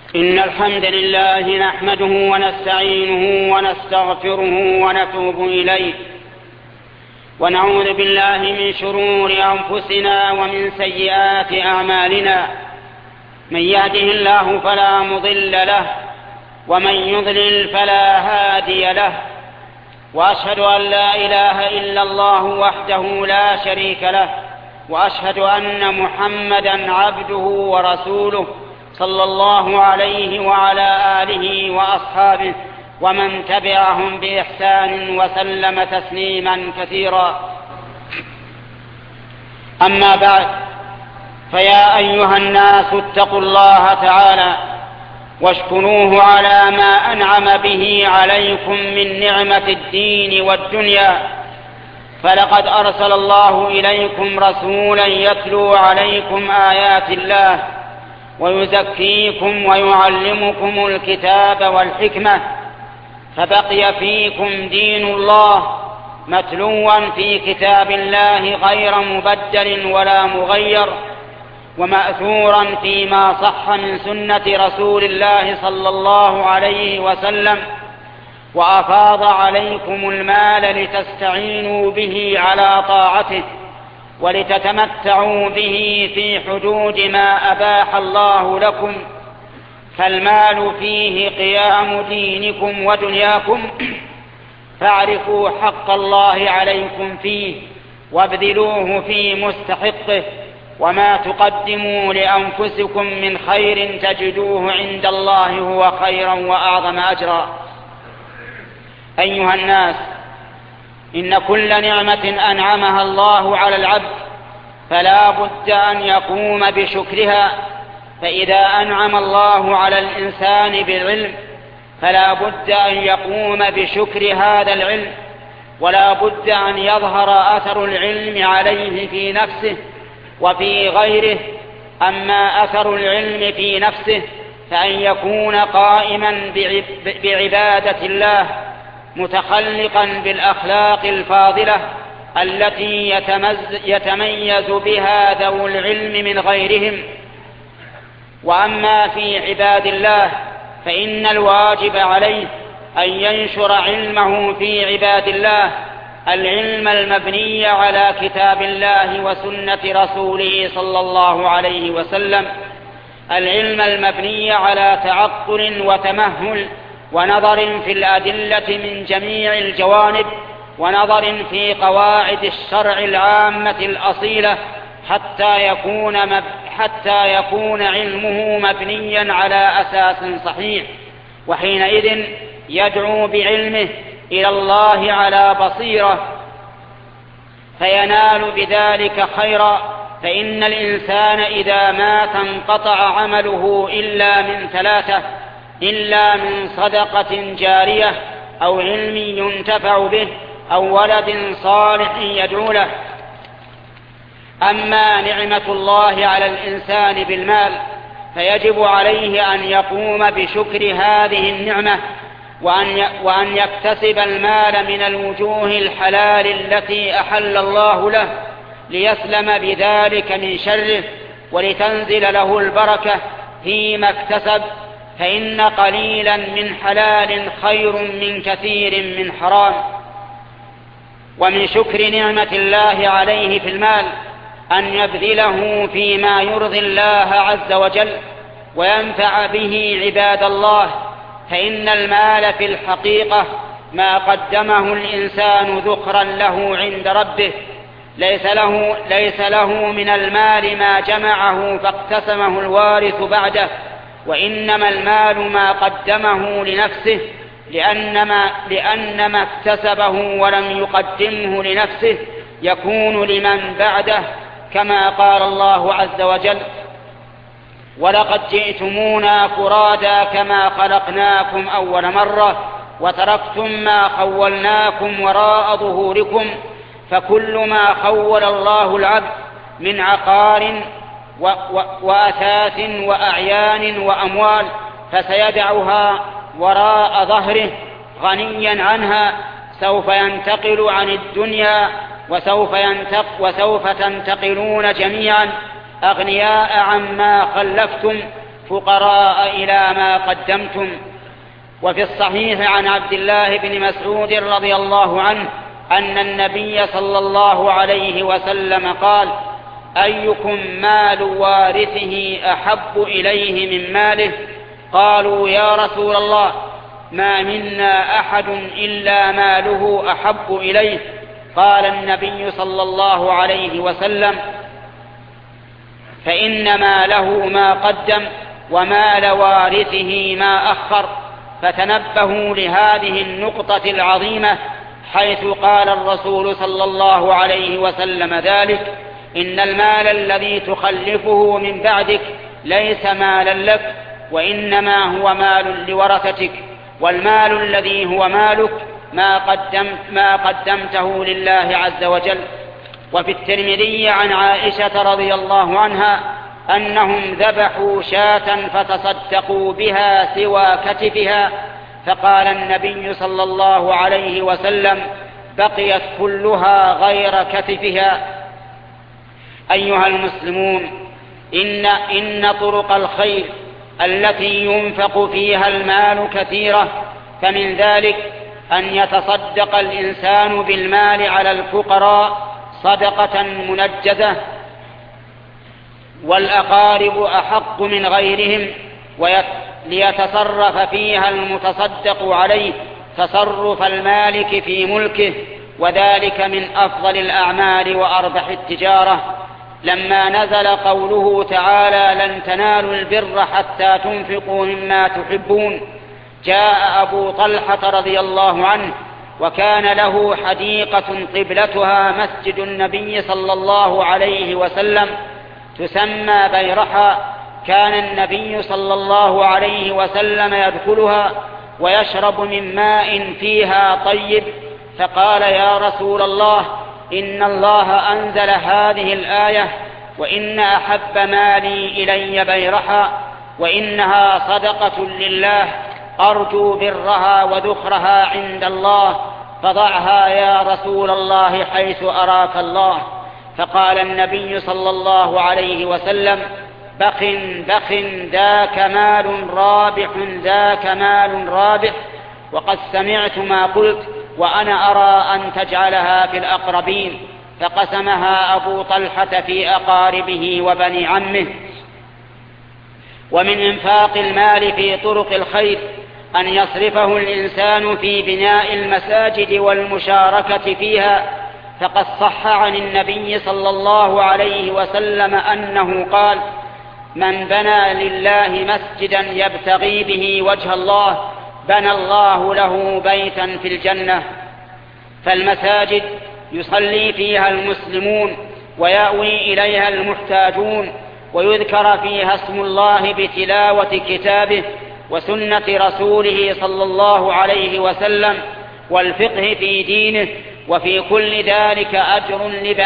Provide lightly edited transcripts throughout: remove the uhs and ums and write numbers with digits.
إن الحمد لله نحمده ونستعينه ونستغفره ونتوب إليه، ونعوذ بالله من شرور أنفسنا ومن سيئات أعمالنا. من يهده الله فلا مضل له، ومن يضلل فلا هادي له. وأشهد أن لا إله إلا الله وحده لا شريك له، وأشهد أن محمدا عبده ورسوله صلى الله عليه وعلى آله وأصحابه ومن تبعهم بإحسان وسلم تسليما كثيرا. أما بعد، فيا أيها الناس اتقوا الله تعالى واشكروه على ما أنعم به عليكم من نعمة الدين والدنيا. فلقد أرسل الله إليكم رسولا يتلو عليكم آيات الله ويزكيكم ويعلمكم الكتاب والحكمة، فبقي فيكم دين الله متلوا في كتاب الله غير مبدل ولا مغير، ومأثورا فيما صح من سنة رسول الله صلى الله عليه وسلم، وأفاض عليكم المال لتستعينوا به على طاعته ولتتمتعوا به في حدود ما أباح الله لكم. فالمال فيه قيام دينكم ودنياكم، فاعرفوا حق الله عليكم فيه وابذلوه في مستحقه، وما تقدموا لأنفسكم من خير تجدوه عند الله هو خيرا وأعظم أجرا. أيها الناس، إن كل نعمة أنعمها الله على العبد فلا بد أن يقوم بشكرها. فإذا أنعم الله على الإنسان بالعلم فلا بد أن يقوم بشكر هذا العلم، ولا بد أن يظهر أثر العلم عليه في نفسه وفي غيره. أما أثر العلم في نفسه فأن يكون قائما بعبادة الله، متخلقا بالأخلاق الفاضلة التي يتميز بها ذو العلم من غيرهم. وأما في عباد الله فإن الواجب عليه أن ينشر علمه في عباد الله، العلم المبني على كتاب الله وسنة رسوله صلى الله عليه وسلم، العلم المبني على تعقل وتمهل ونظر في الأدلة من جميع الجوانب، ونظر في قواعد الشرع العامة الأصيلة، حتى يكون علمه مبنيا على أساس صحيح. وحينئذ يدعو بعلمه إلى الله على بصيرة فينال بذلك خيرا. فإن الإنسان إذا مات انقطع عمله إلا من ثلاثة: إلا من صدقة جارية، أو علم ينتفع به، أو ولد صالح يدعو له. أما نعمة الله على الإنسان بالمال فيجب عليه أن يقوم بشكر هذه النعمة، وأن يكتسب المال من الوجوه الحلال التي أحل الله له، ليسلم بذلك من شره ولتنزل له البركة فيما اكتسب. فإن قليلا من حلال خير من كثير من حرام. ومن شكر نعمة الله عليه في المال أن يبذله فيما يرضي الله عز وجل وينفع به عباد الله. فإن المال في الحقيقة ما قدمه الإنسان ذخرا له عند ربه، ليس له من المال ما جمعه فاقتسمه الوارث بعده، وإنما المال ما قدمه لنفسه، لأن ما اكتسبه ولم يقدمه لنفسه يكون لمن بعده، كما قال الله عز وجل: ولقد جئتمونا فرادا كما خلقناكم أول مرة وتركتم ما خولناكم وراء ظهوركم. فكل ما خول الله العبد من عقار وأثاث وأعيان وأموال فسيدعها وراء ظهره غنيا عنها، سوف ينتقل عن الدنيا وسوف تنتقلون جميعا أغنياء عما خلفتم، الفقراء إلى ما قدمتم. وفي الصحيح عن عبد الله بن مسعود رضي الله عنه أن النبي صلى الله عليه وسلم قال: أيكم مال وارثه أحب إليه من ماله؟ قالوا: يا رسول الله، ما منا أحد إلا ماله أحب إليه. قال النبي صلى الله عليه وسلم: فإن ماله ما قدم ومال وارثه ما أخر. فتنبهوا لهذه النقطة العظيمة، حيث قال الرسول صلى الله عليه وسلم ذلك: إن المال الذي تخلفه من بعدك ليس مالا لك، وإنما هو مال لورثتك، والمال الذي هو مالك ما قدمته لله عز وجل. وفي الترمذي عن عائشة رضي الله عنها أنهم ذبحوا شاة فتصدقوا بها سوى كتفها، فقال النبي صلى الله عليه وسلم: بقيت كلها غير كتفها. أيها المسلمون، إن طرق الخير التي ينفق فيها المال كثيرة، فمن ذلك أن يتصدق الإنسان بالمال على الفقراء صدقة منجزة، والأقارب أحق من غيرهم، ليتصرف فيها المتصدق عليه تصرف المالك في ملكه، وذلك من أفضل الأعمال وأربح التجارة. لما نزل قوله تعالى: لن تنالوا البر حتى تنفقوا مما تحبون، جاء أبو طلحة رضي الله عنه، وكان له حديقة قبلتها مسجد النبي صلى الله عليه وسلم تسمى بيرحا. كان النبي صلى الله عليه وسلم يدخلها ويشرب من ماء فيها طيب، فقال: يا رسول الله، إن الله أنزل هذه الآية: وإن أحب مالي إلي بيرحا، وإنها صدقة لله، أرجو برها وذخرها عند الله، فضعها يا رسول الله حيث أراك الله. فقال النبي صلى الله عليه وسلم: بخ بخ، ذاك مال رابح، ذاك مال رابح، وقد سمعت ما قلت، وأنا أرى أن تجعلها في الأقربين. فقسمها أبو طلحة في أقاربه وبني عمه. ومن إنفاق المال في طرق الخير أن يصرفه الإنسان في بناء المساجد والمشاركة فيها، فقد صح عن النبي صلى الله عليه وسلم أنه قال: من بنى لله مسجدا يبتغي به وجه الله بنى الله له بيتا في الجنة. فالمساجد يصلي فيها المسلمون ويأوي إليها المحتاجون، ويذكر فيها اسم الله بتلاوة كتابه وسنة رسوله صلى الله عليه وسلم والفقه في دينه، وفي كل ذلك أجر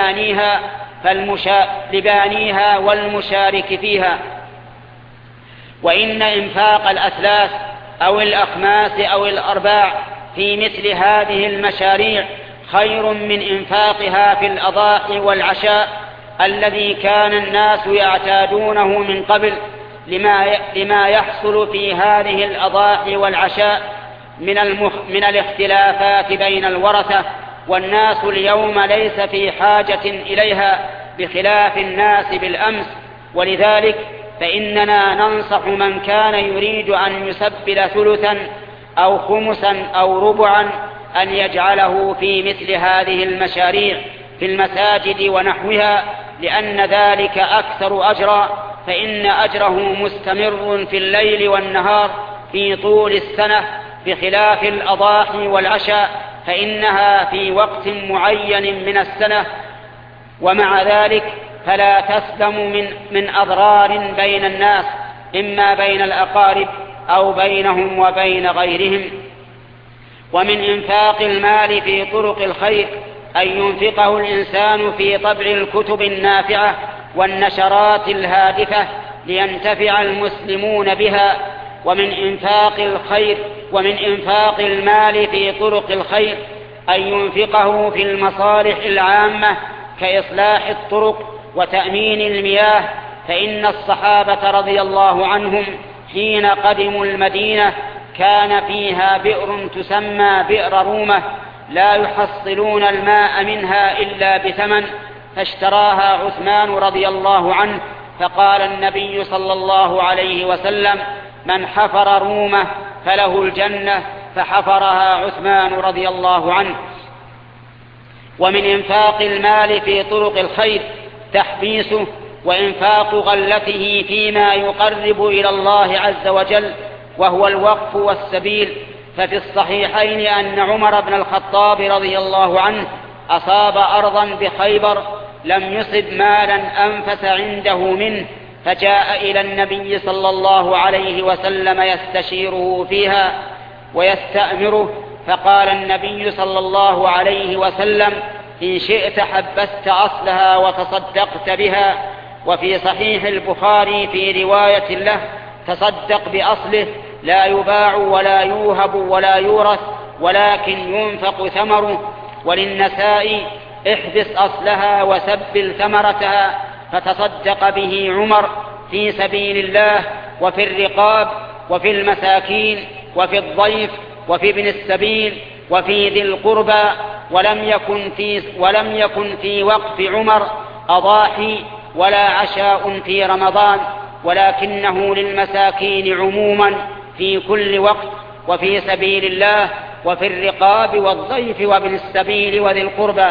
لبانيها والمشارك فيها. وإن إنفاق الأثلاث أو الأخماس أو الأرباع في مثل هذه المشاريع خير من إنفاقها في الأضاحي والعشاء الذي كان الناس يعتادونه من قبل، لما يحصل في هذه الأضاحي والعشاء من الاختلافات بين الورثة، والناس اليوم ليس في حاجة إليها بخلاف الناس بالأمس. ولذلك فإننا ننصح من كان يريد أن يسبل ثلثا أو خمسا أو ربعا أن يجعله في مثل هذه المشاريع في المساجد ونحوها، لأن ذلك أكثر أجرا، فإن أجره مستمر في الليل والنهار في طول السنة، بخلاف الأضاحي والعشاء فإنها في وقت معين من السنة. ومع ذلك فلا تسلم من أضرار بين الناس، إما بين الأقارب أو بينهم وبين غيرهم. ومن إنفاق المال في طرق الخير أن ينفقه الإنسان في طبع الكتب النافعة والنشرات الهادفة لينتفع المسلمون بها. ومن إنفاق المال في طرق الخير أن ينفقه في المصالح العامة كإصلاح الطرق وتأمين المياه فإن الصحابة رضي الله عنهم حين قدموا المدينة كان فيها بئر تسمى بئر رومة لا يحصلون الماء منها إلا بثمن، فاشتراها عثمان رضي الله عنه، فقال النبي صلى الله عليه وسلم: من حفر رومة فله الجنة، فحفرها عثمان رضي الله عنه. ومن إنفاق المال في طرق الخير تحبيسه وإنفاق غلته فيما يقرب إلى الله عز وجل، وهو الوقف والسبيل. ففي الصحيحين أن عمر بن الخطاب رضي الله عنه أصاب أرضا بخيبر لم يصب مالا أنفس عنده منه، فجاء إلى النبي صلى الله عليه وسلم يستشيره فيها ويستأمره، فقال النبي صلى الله عليه وسلم: إن شئت حبست أصلها وتصدقت بها. وفي صحيح البخاري في رواية له: تصدق بأصله لا يباع ولا يوهب ولا يورث ولكن ينفق ثمره. وللنسائي: احبس أصلها وسبل ثمرتها. فتصدق به عمر في سبيل الله وفي الرقاب وفي المساكين وفي الضيف وفي ابن السبيل وفي ذي القربى. ولم يكن في وقف عمر أضاحي ولا عشاء في رمضان، ولكنه للمساكين عموما في كل وقت، وفي سبيل الله وفي الرقاب والضيف وابن السبيل وذي القربى.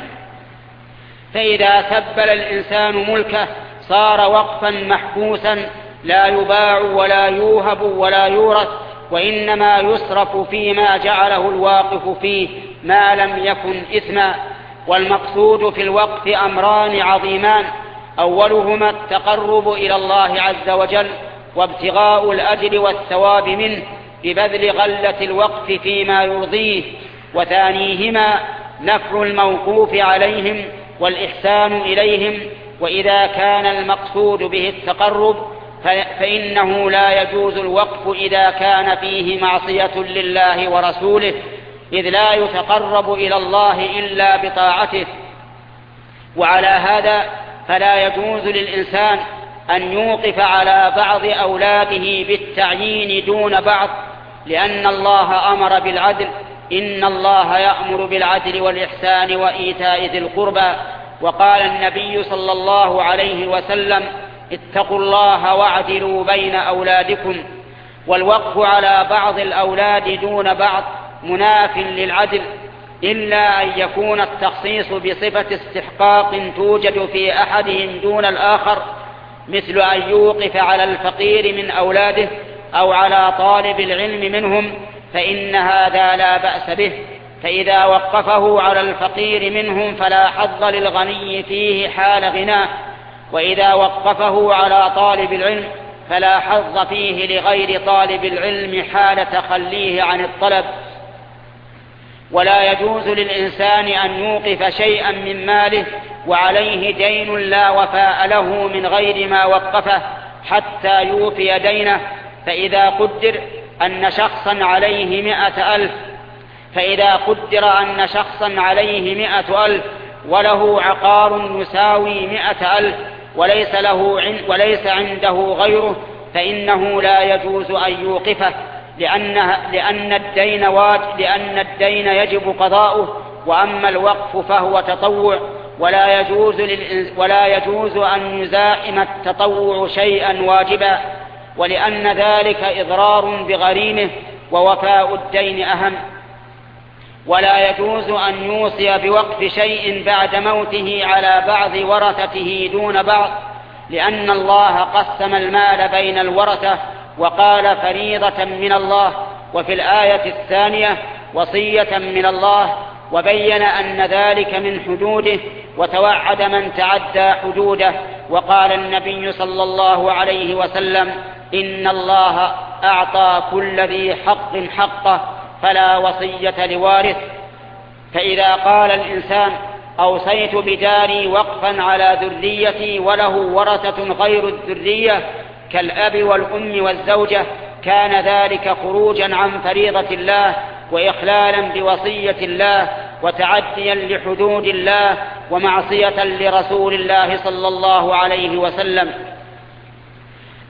فإذا سبل الإنسان ملكه صار وقفا محبوسا لا يباع ولا يوهب ولا يورث، وإنما يصرف فيما جعله الواقف فيه ما لم يكن إثما. والمقصود في الوقف أمران عظيمان: أولهما التقرب إلى الله عز وجل وابتغاء الأجر والثواب منه ببذل غلة الوقف فيما يرضيه، وثانيهما نفع الموقوف عليهم والإحسان إليهم. وإذا كان المقصود به التقرب فإنه لا يجوز الوقف إذا كان فيه معصية لله ورسوله، إذ لا يتقرب إلى الله إلا بطاعته. وعلى هذا فلا يجوز للإنسان أن يوقف على بعض أولاده بالتعيين دون بعض، لأن الله أمر بالعدل: إن الله يأمر بالعدل والإحسان وإيتاء ذي القربى. وقال النبي صلى الله عليه وسلم: اتقوا الله واعدلوا بين أولادكم. والوقف على بعض الأولاد دون بعض مناف للعدل، إلا أن يكون التخصيص بصفة استحقاق توجد في أحدهم دون الآخر، مثل أن يوقف على الفقير من أولاده أو على طالب العلم منهم، فإن هذا لا بأس به. فإذا وقفه على الفقير منهم فلا حظ للغني فيه حال غناه، وإذا وقفه على طالب العلم فلا حظ فيه لغير طالب العلم حال تخليه عن الطلب. ولا يجوز للإنسان أن يوقف شيئا من ماله وعليه دين لا وفاء له من غير ما وقفه حتى يوفي دينه. فإذا قدر أن شخصا عليه 100,000 وله عقار يساوي 100,000 وليس عنده غيره، فإنه لا يجوز أن يوقفه، لأن الدين يجب قضاؤه. وأما الوقف فهو تطوع، ولا يجوز أن يزاحم التطوع شيئا واجبا، ولأن ذلك إضرار بغريمه، ووفاء الدين أهم. ولا يجوز أن يوصي بوقف شيء بعد موته على بعض ورثته دون بعض، لأن الله قسم المال بين الورثة وقال فريضة من الله، وفي الآية الثانية وصية من الله، وبين أن ذلك من حدوده، وتوعد من تعدى حدوده. وقال النبي صلى الله عليه وسلم: إن الله أعطى كل ذي حق حقه فلا وصية لوارث. فإذا قال الإنسان: أوصيت بداري وقفا على ذريتي وله ورثة غير الذرية كالأب والأم والزوجة، كان ذلك خروجا عن فريضة الله وإخلالا بوصية الله وتعديا لحدود الله ومعصية لرسول الله صلى الله عليه وسلم.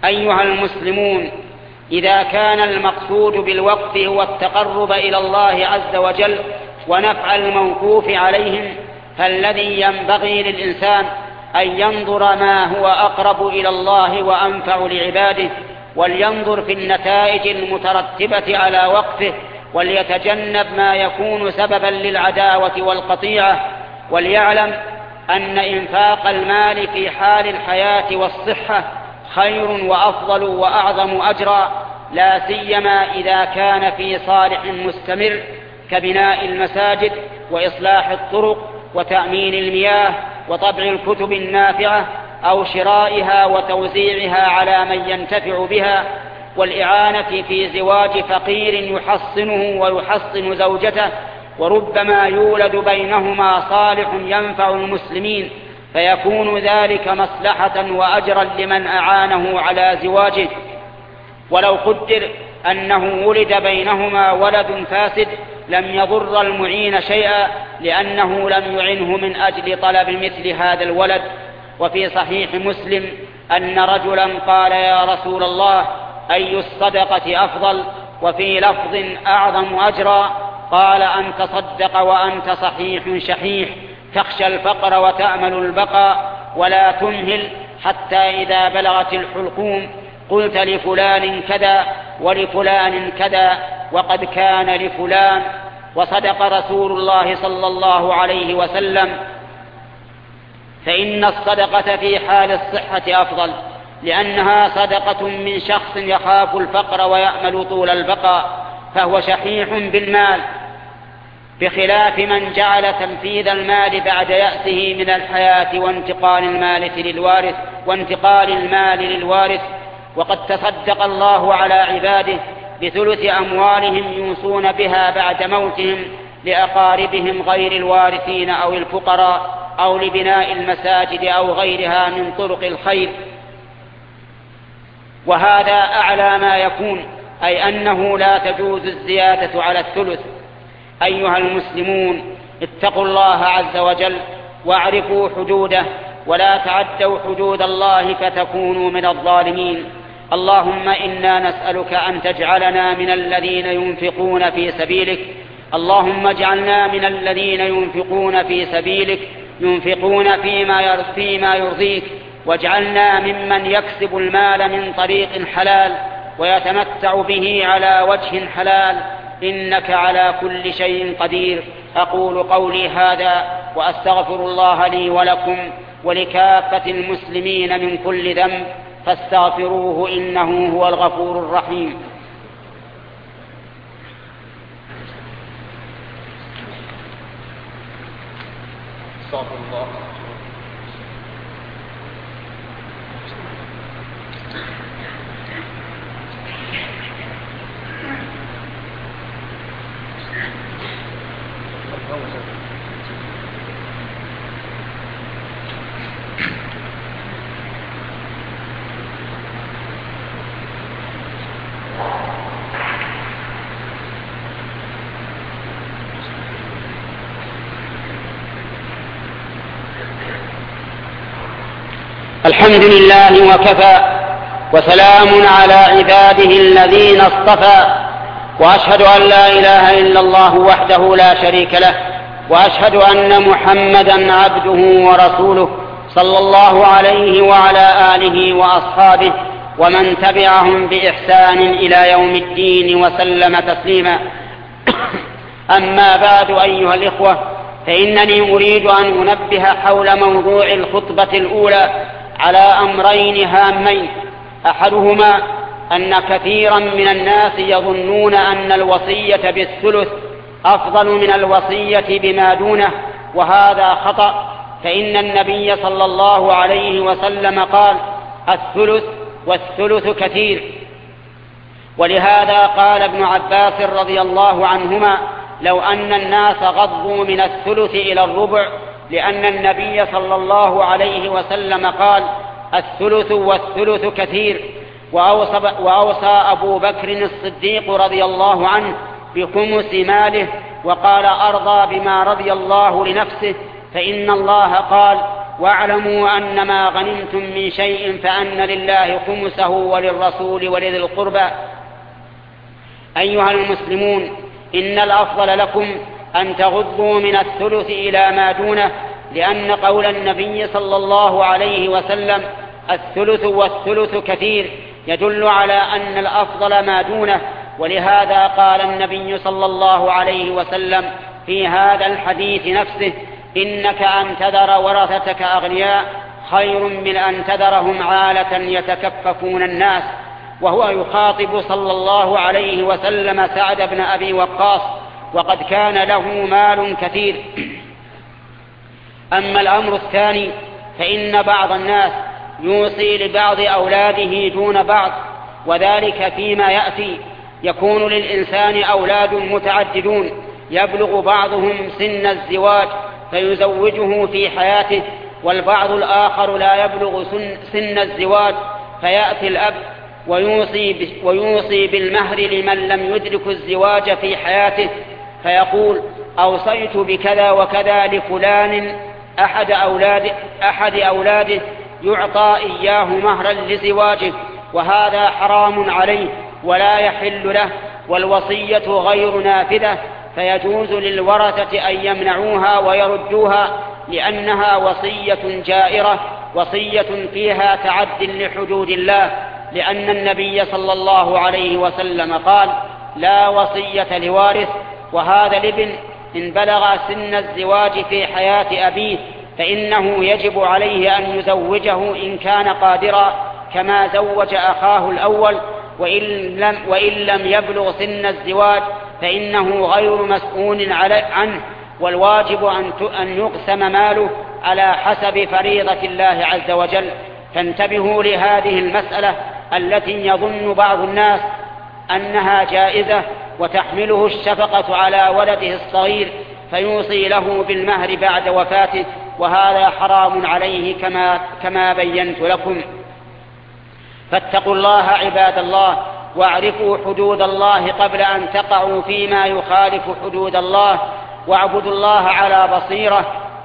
أيها المسلمون، إذا كان المقصود بالوقف هو التقرب إلى الله عز وجل ونفع الموقوف عليهم، فالذي ينبغي للإنسان أن ينظر ما هو أقرب إلى الله وأنفع لعباده، ولينظر في النتائج المترتبة على وقفه، وليتجنب ما يكون سببا للعداوة والقطيعة، وليعلم أن إنفاق المال في حال الحياة والصحة خير وأفضل وأعظم أجرا، لا سيما إذا كان في صالح مستمر كبناء المساجد وإصلاح الطرق وتأمين المياه وطبع الكتب النافعة أو شرائها وتوزيعها على من ينتفع بها، والإعانة في زواج فقير يحصنه ويحصن زوجته، وربما يولد بينهما صالح ينفع المسلمين، فيكون ذلك مصلحة وأجرا لمن أعانه على زواجه. ولو قدر أنه ولد بينهما ولد فاسد لم يضر المعين شيئا، لأنه لم يعنه من أجل طلب مثل هذا الولد. وفي صحيح مسلم أن رجلا قال: يا رسول الله، أي الصدقة أفضل؟ وفي لفظ: أعظم أجرا. قال: أن تصدق وأنت صحيح شحيح، تخشى الفقر وتأمل البقاء، ولا تمهل حتى إذا بلغت الحلقوم قلت لفلان كذا ولفلان كذا وقد كان لفلان. وصدق رسول الله صلى الله عليه وسلم، فإن الصدقة في حال الصحة أفضل، لأنها صدقة من شخص يخاف الفقر ويأمل طول البقاء، فهو شحيح بالمال، بخلاف من جعل تنفيذ المال بعد يأسه من الحياة وانتقال المال للوارث. وقد تصدق الله على عباده بثلث أموالهم يوصون بها بعد موتهم لأقاربهم غير الوارثين أو الفقراء، أو لبناء المساجد أو غيرها من طرق الخير، وهذا أعلى ما يكون، أي أنه لا تجوز الزيادة على الثلث. أيها المسلمون، اتقوا الله عز وجل واعرفوا حدوده، ولا تعدوا حدود الله فتكونوا من الظالمين. اللهم إنا نسألك أن تجعلنا من الذين ينفقون في سبيلك، اللهم اجعلنا من الذين ينفقون في سبيلك، ينفقون فيما يرضيك، واجعلنا ممن يكسب المال من طريق حلال ويتمتع به على وجه حلال، إنك على كل شيء قدير. أقول قولي هذا وأستغفر الله لي ولكم ولكافة المسلمين من كل ذنب، فاستغفروه إنه هو الغفور الرحيم. استغفر الله. الحمد لله وكفى، وسلام على عباده الذين اصطفى، وأشهد أن لا إله إلا الله وحده لا شريك له، وأشهد أن محمدا عبده ورسوله صلى الله عليه وعلى آله وأصحابه ومن تبعهم بإحسان إلى يوم الدين وسلم تسليما. أما بعد، أيها الإخوة، فإنني أريد أن أنبه حول موضوع الخطبة الأولى على أمرين هامين. أحدهما أن كثيرا من الناس يظنون أن الوصية بالثلث أفضل من الوصية بما دونه، وهذا خطأ، فإن النبي صلى الله عليه وسلم قال: الثلث والثلث كثير. ولهذا قال ابن عباس رضي الله عنهما: لو أن الناس غضوا من الثلث إلى الربع، لأن النبي صلى الله عليه وسلم قال: الثلث والثلث كثير. وأوصى أبو بكر الصديق رضي الله عنه بخمس ماله، وقال: أرضى بما رضي الله لنفسه، فإن الله قال: واعلموا أن ما غنمتم من شيء فأن لله خمسه وللرسول ولذي القربى. أيها المسلمون، إن الأفضل لكم أن تغضوا من الثلث إلى ما دونه، لأن قول النبي صلى الله عليه وسلم الثلث والثلث كثير يدل على أن الأفضل ما دونه. ولهذا قال النبي صلى الله عليه وسلم في هذا الحديث نفسه: إنك أن تذر ورثتك أغنياء خير من أن تذرهم عالة يتكففون الناس. وهو يخاطب صلى الله عليه وسلم سعد بن أبي وقاص، وقد كان له مال كثير. أما الأمر الثاني فإن بعض الناس يوصي لبعض أولاده دون بعض، وذلك فيما يأتي. يكون للإنسان أولاد متعددون، يبلغ بعضهم سن الزواج فيزوجه في حياته، والبعض الآخر لا يبلغ سن الزواج، فيأتي الأب ويوصي بالمهر لمن لم يدرك الزواج في حياته، فيقول: أوصيت بكذا وكذا لفلان أحد أولاده يعطى إياه مهرا لزواجه، وهذا حرام عليه ولا يحل له، والوصية غير نافذة، فيجوز للورثة أن يمنعوها ويردوها، لأنها وصية جائرة، وصية فيها تعد لحدود الله، لأن النبي صلى الله عليه وسلم قال: لا وصية لوارث. وهذا الابن إن بلغ سن الزواج في حياة أبيه فإنه يجب عليه أن يزوجه إن كان قادرا، كما زوج أخاه الأول، وإن لم يبلغ سن الزواج فإنه غير مسؤول عنه، والواجب أن يقسم ماله على حسب فريضة الله عز وجل. فانتبهوا لهذه المسألة التي يظن بعض الناس أنها جائزة، وتحمله الشفقة على ولده الصغير فيوصي له بالمهر بعد وفاته، وهذا حرام عليه كما بينت لكم. فاتقوا الله عباد الله، واعرفوا حدود الله قبل أن تقعوا فيما يخالف حدود الله، واعبدوا الله على بصيرة،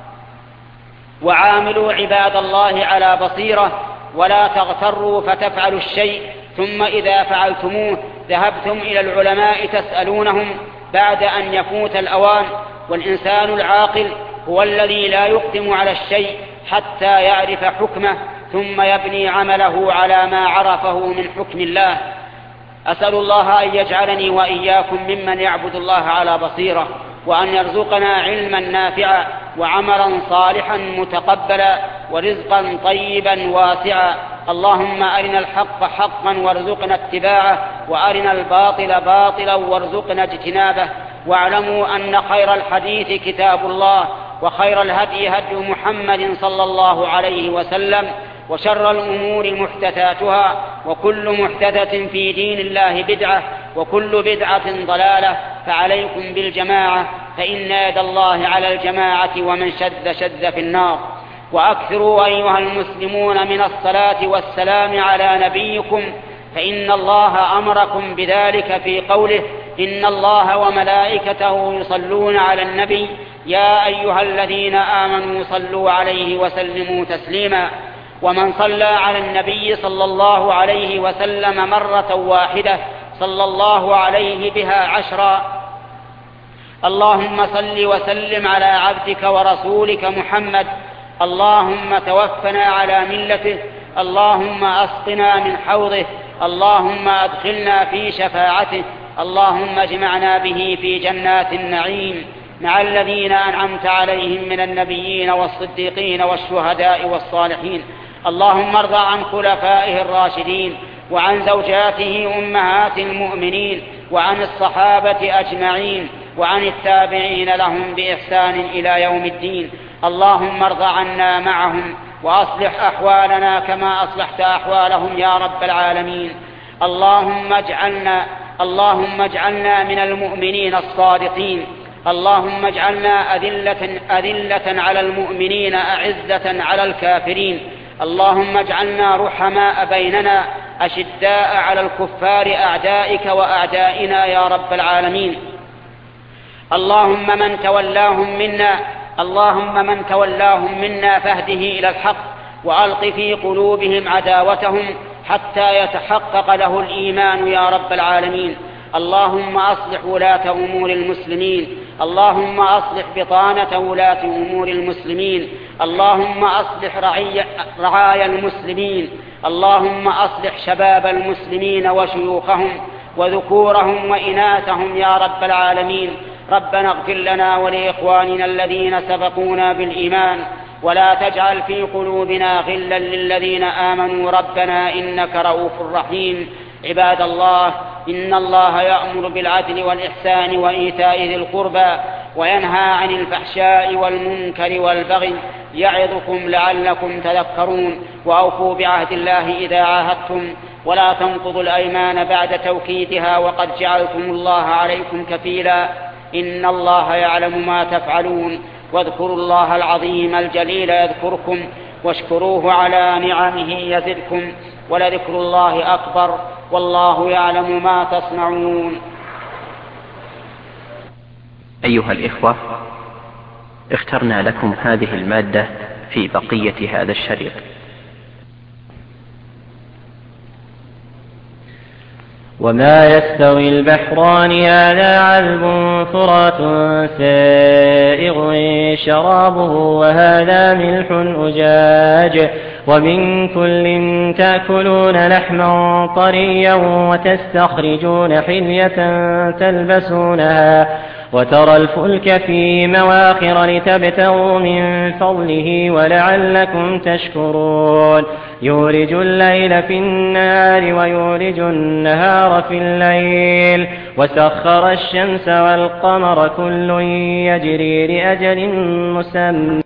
وعاملوا عباد الله على بصيرة، ولا تغتروا فتفعلوا الشيء ثم إذا فعلتموه ذهبتم إلى العلماء تسألونهم بعد أن يفوت الأوان. والإنسان العاقل هو الذي لا يقدم على الشيء حتى يعرف حكمه ثم يبني عمله على ما عرفه من حكم الله. أسأل الله أن يجعلني وإياكم ممن يعبد الله على بصيرة، وأن يرزقنا علما نافعا وعملا صالحا متقبلا ورزقا طيبا واسعا. اللهم أرنا الحق حقا وارزقنا اتباعه، وأرنا الباطل باطلا وارزقنا اجتنابه. واعلموا أن خير الحديث كتاب الله، وخير الهدي هدي محمد صلى الله عليه وسلم، وشر الأمور محدثاتها، وكل محدثة في دين الله بدعة، وكل بدعة ضلالة. فعليكم بالجماعة، فإن يد الله على الجماعة، ومن شذ في النار. وأكثروا أيها المسلمون من الصلاة والسلام على نبيكم، فإن الله أمركم بذلك في قوله: إن الله وملائكته يصلون على النبي يا أيها الذين آمنوا صلوا عليه وسلموا تسليما. ومن صلى على النبي صلى الله عليه وسلم مرة واحدة صلى الله عليه بها 10. اللهم صل وسلم على عبدك ورسولك محمد. اللهم توفنا على ملته. اللهم أسقنا من حوضه. اللهم أدخلنا في شفاعته. اللهم اجمعنا به في جنات النعيم مع الذين أنعمت عليهم من النبيين والصديقين والشهداء والصالحين. اللهم ارض عن خلفائه الراشدين، وعن زوجاته أمهات المؤمنين، وعن الصحابة أجمعين، وعن التابعين لهم بإحسان إلى يوم الدين. اللهم ارض عنا معهم، وأصلح أحوالنا كما أصلحت أحوالهم يا رب العالمين. اللهم اجعلنا من المؤمنين الصادقين. اللهم اجعلنا أذلة على المؤمنين أعزة على الكافرين. اللهم اجعلنا رحماء بيننا أشداء على الكفار أعدائك وأعدائنا يا رب العالمين. اللهم من تولاهم منا اللهم من تولاهم منا فاهده إلى الحق وألق في قلوبهم عداوتهم حتى يتحقق له الإيمان يا رب العالمين. اللهم أصلح ولاة أمور المسلمين، اللهم أصلح بطانة ولاة أمور المسلمين، اللهم أصلح رعايا المسلمين، اللهم أصلح شباب المسلمين وشيوخهم وذكورهم وإناثهم يا رب العالمين. ربنا اغفر لنا ولإخواننا الذين سبقونا بالإيمان ولا تجعل في قلوبنا غلا للذين آمنوا ربنا إنك رؤوف رحيم. عباد الله، إن الله يأمر بالعدل والإحسان وإيتاء ذي القربى وينهى عن الفحشاء والمنكر والبغي يعظكم لعلكم تذكرون. وأوفوا بعهد الله إذا عاهدتم ولا تنقضوا الأيمان بعد توكيدها وقد جعلتم الله عليكم كفيلا. إن الله يعلم ما تفعلون. واذكروا الله العظيم الجليل يذكركم واشكروه على نعمه يزدكم ولذكر الله أكبر والله يعلم ما تصنعون. أيها الإخوة، اخترنا لكم هذه المادة في بقية هذا الشريط. وما يستوي البحران هذا عذب فرات سائغ شرابه وهذا ملح أجاج ومن كل تأكلون لحما طريا وتستخرجون حلية تلبسونها وترى الفلك في مواخر لتبتغوا من فضله ولعلكم تشكرون. يولج الليل في النهار ويولج النهار في الليل وسخر الشمس والقمر كل يجري لأجل مسمى